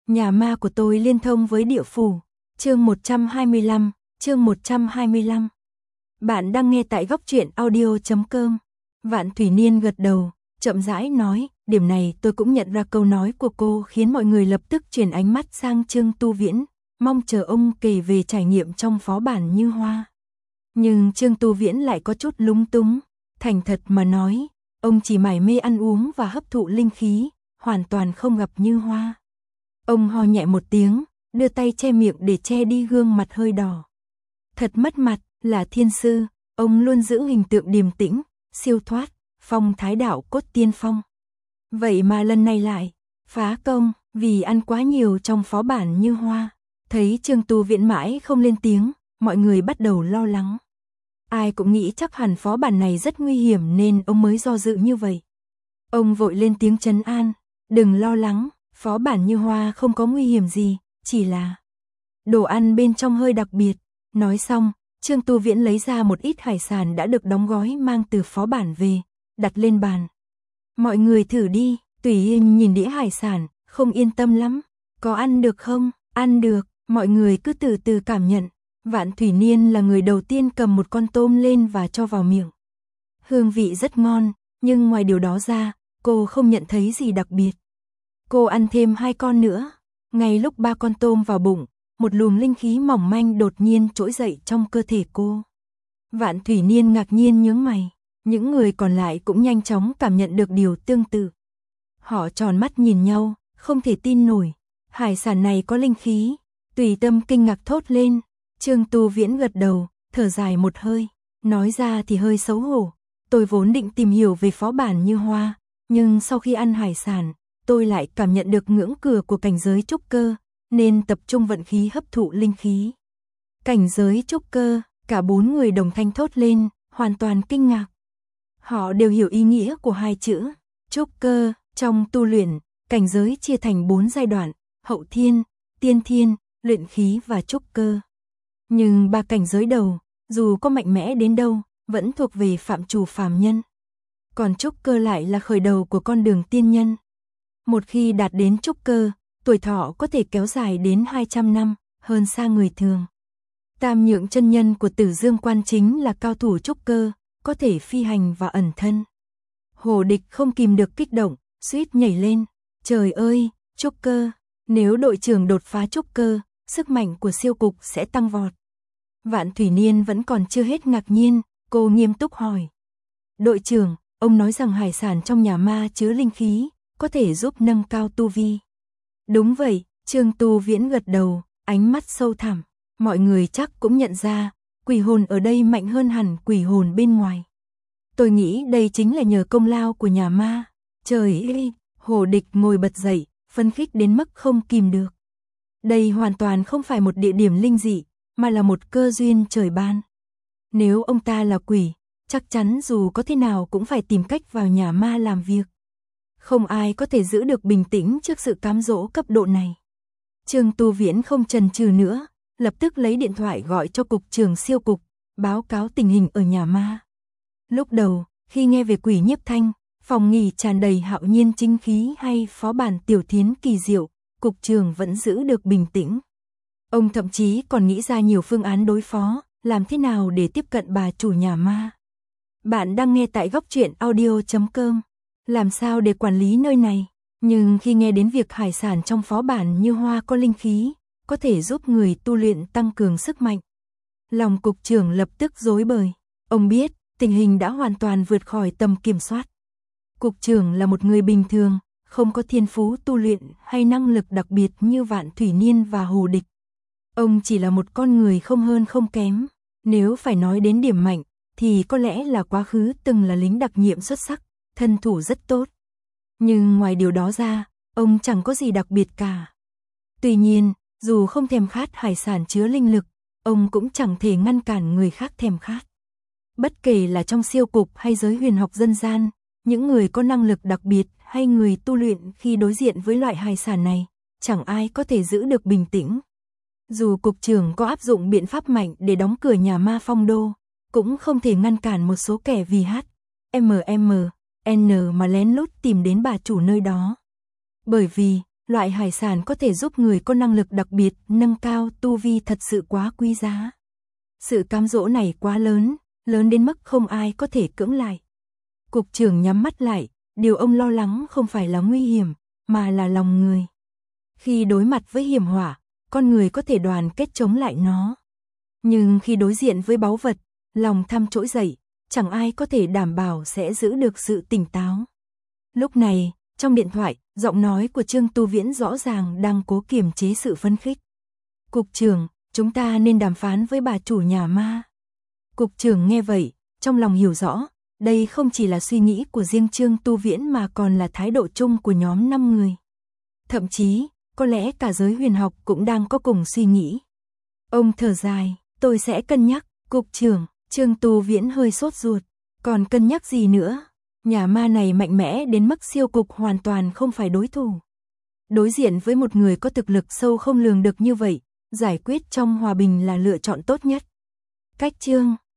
Nhà ma của tôi liên thông với địa phủ. Chương 125, chương 125. Bạn đang nghe tại góc truyện audio.com. Vạn Thủy Niên gật đầu, chậm rãi nói, điểm này tôi cũng nhận ra câu nói của cô khiến mọi người lập tức chuyển ánh mắt sang Trương Tu Viễn, mong chờ ông kể về trải nghiệm trong phó bản Như Hoa. Nhưng Trương Tu Viễn lại có chút lúng túng, thành thật mà nói, ông chỉ mải mê ăn uống và hấp thụ linh khí, hoàn toàn không gặp Như Hoa. Ông ho nhẹ một tiếng, đưa tay che miệng để che đi gương mặt hơi đỏ. Thật mất mặt, là thiên sư, ông luôn giữ hình tượng điềm tĩnh, siêu thoát, phong thái đạo cốt tiên phong. Vậy mà lần này lại phá công, vì ăn quá nhiều trong phó bản Như Hoa. Thấy Trương Tu Viễn mãi không lên tiếng, mọi người bắt đầu lo lắng. Ai cũng nghĩ chắc hẳn phó bản này rất nguy hiểm nên ông mới do dự như vậy. Ông vội lên tiếng trấn an, đừng lo lắng, phó bản Như Hoa không có nguy hiểm gì, chỉ là đồ ăn bên trong hơi đặc biệt. Nói xong, Trương Tu Viễn lấy ra một ít hải sản đã được đóng gói mang từ phó bản về, đặt lên bàn. Mọi người thử đi. Tùy Yên nhìn đĩa hải sản, không yên tâm lắm. Có ăn được không? Ăn được, mọi người cứ từ từ cảm nhận. Vạn Thủy Niên là người đầu tiên cầm một con tôm lên và cho vào miệng. Hương vị rất ngon, nhưng ngoài điều đó ra, cô không nhận thấy gì đặc biệt. Cô ăn thêm 2 con nữa. Ngay lúc 3 con tôm vào bụng, một luồng linh khí mỏng manh đột nhiên trỗi dậy trong cơ thể cô. Vạn Thủy Niên ngạc nhiên nhướng mày. Những người còn lại cũng nhanh chóng cảm nhận được điều tương tự. Họ tròn mắt nhìn nhau, không thể tin nổi. Hải sản này có linh khí. Tùy Tâm kinh ngạc thốt lên. Trương Tu Viễn gật đầu, thở dài một hơi. Nói ra thì hơi xấu hổ. Tôi vốn định tìm hiểu về phó bản Như Hoa, nhưng sau khi ăn hải sản, tôi lại cảm nhận được ngưỡng cửa của cảnh giới trúc cơ, nên tập trung vận khí hấp thụ linh khí. Cảnh giới trúc cơ, cả 4 người đồng thanh thốt lên, hoàn toàn kinh ngạc. Họ đều hiểu ý nghĩa của 2 chữ trúc cơ. Trong tu luyện, cảnh giới chia thành 4 giai đoạn: hậu thiên, tiên thiên, luyện khí và trúc cơ. Nhưng 3 cảnh giới đầu, dù có mạnh mẽ đến đâu, vẫn thuộc về phạm trù phàm nhân. Còn trúc cơ lại là khởi đầu của con đường tiên nhân. Một khi đạt đến trúc cơ, tuổi thọ có thể kéo dài đến 200 năm, hơn xa người thường. Tam Nhượng chân nhân của Tử Dương Quan chính là cao thủ trúc cơ, có thể phi hành và ẩn thân. Hồ Địch không kìm được kích động, suýt nhảy lên. Trời ơi, trúc cơ, nếu đội trưởng đột phá trúc cơ, sức mạnh của siêu cục sẽ tăng vọt. Vạn Thủy Niên vẫn còn chưa hết ngạc nhiên, cô nghiêm túc hỏi. Đội trưởng, ông nói rằng hải sản trong nhà ma chứa linh khí, có thể giúp nâng cao tu vi. Đúng vậy, Trương Tu Viễn gật đầu, ánh mắt sâu thẳm. Mọi người chắc cũng nhận ra, quỷ hồn ở đây mạnh hơn hẳn quỷ hồn bên ngoài. Tôi nghĩ đây chính là nhờ công lao của nhà ma. Trời ơi, Hồ Địch ngồi bật dậy, phấn khích đến mức không kìm được. Đây hoàn toàn không phải một địa điểm linh dị, mà là một cơ duyên trời ban. Nếu ông ta là quỷ, chắc chắn dù có thế nào cũng phải tìm cách vào nhà ma làm việc. Không ai có thể giữ được bình tĩnh trước sự cám dỗ cấp độ này. Trương Tu Viễn không chần chừ nữa, lập tức lấy điện thoại gọi cho cục trưởng siêu cục, báo cáo tình hình ở nhà ma. Lúc đầu, khi nghe về quỷ nhiếp thanh, phòng nghỉ tràn đầy hạo nhiên chính khí hay phó bản tiểu thiến kỳ diệu, cục trưởng vẫn giữ được bình tĩnh. Ông thậm chí còn nghĩ ra nhiều phương án đối phó, làm thế nào để tiếp cận bà chủ nhà ma. Bạn đang nghe tại góc truyện audio.com. Làm sao để quản lý nơi này? Nhưng khi nghe đến việc hải sản trong phó bản Như Hoa có linh khí, có thể giúp người tu luyện tăng cường sức mạnh, lòng cục trưởng lập tức rối bời. Ông biết, tình hình đã hoàn toàn vượt khỏi tầm kiểm soát. Cục trưởng là một người bình thường, không có thiên phú tu luyện hay năng lực đặc biệt như Vạn Thủy Niên và Hồ Địch. Ông chỉ là một con người không hơn không kém. Nếu phải nói đến điểm mạnh, thì có lẽ là quá khứ từng là lính đặc nhiệm xuất sắc, thân thủ rất tốt. Nhưng ngoài điều đó ra, ông chẳng có gì đặc biệt cả. Tuy nhiên, dù không thèm khát hải sản chứa linh lực, ông cũng chẳng thể ngăn cản người khác thèm khát. Bất kể là trong siêu cục hay giới huyền học dân gian, những người có năng lực đặc biệt hay người tu luyện khi đối diện với loại hải sản này, chẳng ai có thể giữ được bình tĩnh. Dù cục trưởng có áp dụng biện pháp mạnh để đóng cửa nhà ma Phong Đô, cũng không thể ngăn cản một số kẻ vì N mà lén lút tìm đến bà chủ nơi đó. Bởi vì, Loại hải sản có thể giúp người có năng lực đặc biệt nâng cao tu vi thật sự quá quý giá. Sự cám dỗ này quá lớn, lớn đến mức không ai có thể cưỡng lại. Cục trưởng nhắm mắt lại, điều ông lo lắng không phải là nguy hiểm, mà là lòng người. Khi đối mặt với hiểm họa, con người có thể đoàn kết chống lại nó. Nhưng khi đối diện với báu vật, lòng tham trỗi dậy, chẳng ai có thể đảm bảo sẽ giữ được sự tỉnh táo. Lúc này, trong điện thoại, giọng nói của Trương Tu Viễn rõ ràng đang cố kiềm chế sự phấn khích. Cục trưởng, chúng ta nên đàm phán với bà chủ nhà ma. Cục trưởng nghe vậy, trong lòng hiểu rõ, đây không chỉ là suy nghĩ của riêng Trương Tu Viễn mà còn là thái độ chung của nhóm 5 người. Thậm chí, có lẽ cả giới huyền học cũng đang có cùng suy nghĩ. Ông thở dài, tôi sẽ cân nhắc. Cục trưởng, Trương Tu Viễn hơi sốt ruột. Còn cân nhắc gì nữa? Nhà ma này mạnh mẽ đến mức siêu cục hoàn toàn không phải đối thủ. Đối diện với một người có thực lực sâu không lường được như vậy, giải quyết trong hòa bình là lựa chọn tốt nhất. Cách Trương